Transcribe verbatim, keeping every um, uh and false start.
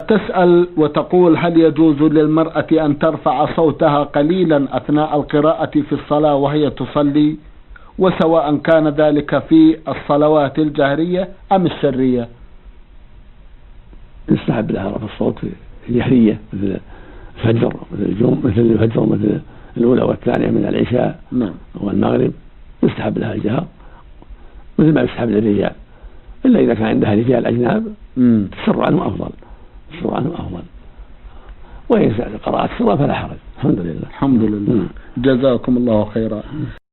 تسأل وتقول: هل يجوز للمرأة أن ترفع صوتها قليلا أثناء القراءة في الصلاة وهي تصلي، وسواء كان ذلك في الصلوات الجهرية أم السرية؟ يستحب لها رفع الصوت في الجهرية مثل الفجر مثل الجمعة مثل الفجر مثل الأولى والثانية من العشاء نعم. والمغرب، يستحب لها الجهر مثل ما يستحب للرجال، إلا إذا كان عندها رجال أجناب تسر عنه أفضل تسر عنه أفضل وإن قرأت سرا فلا حرج. الحمد لله. الحمد لله. جزاكم الله خيرا.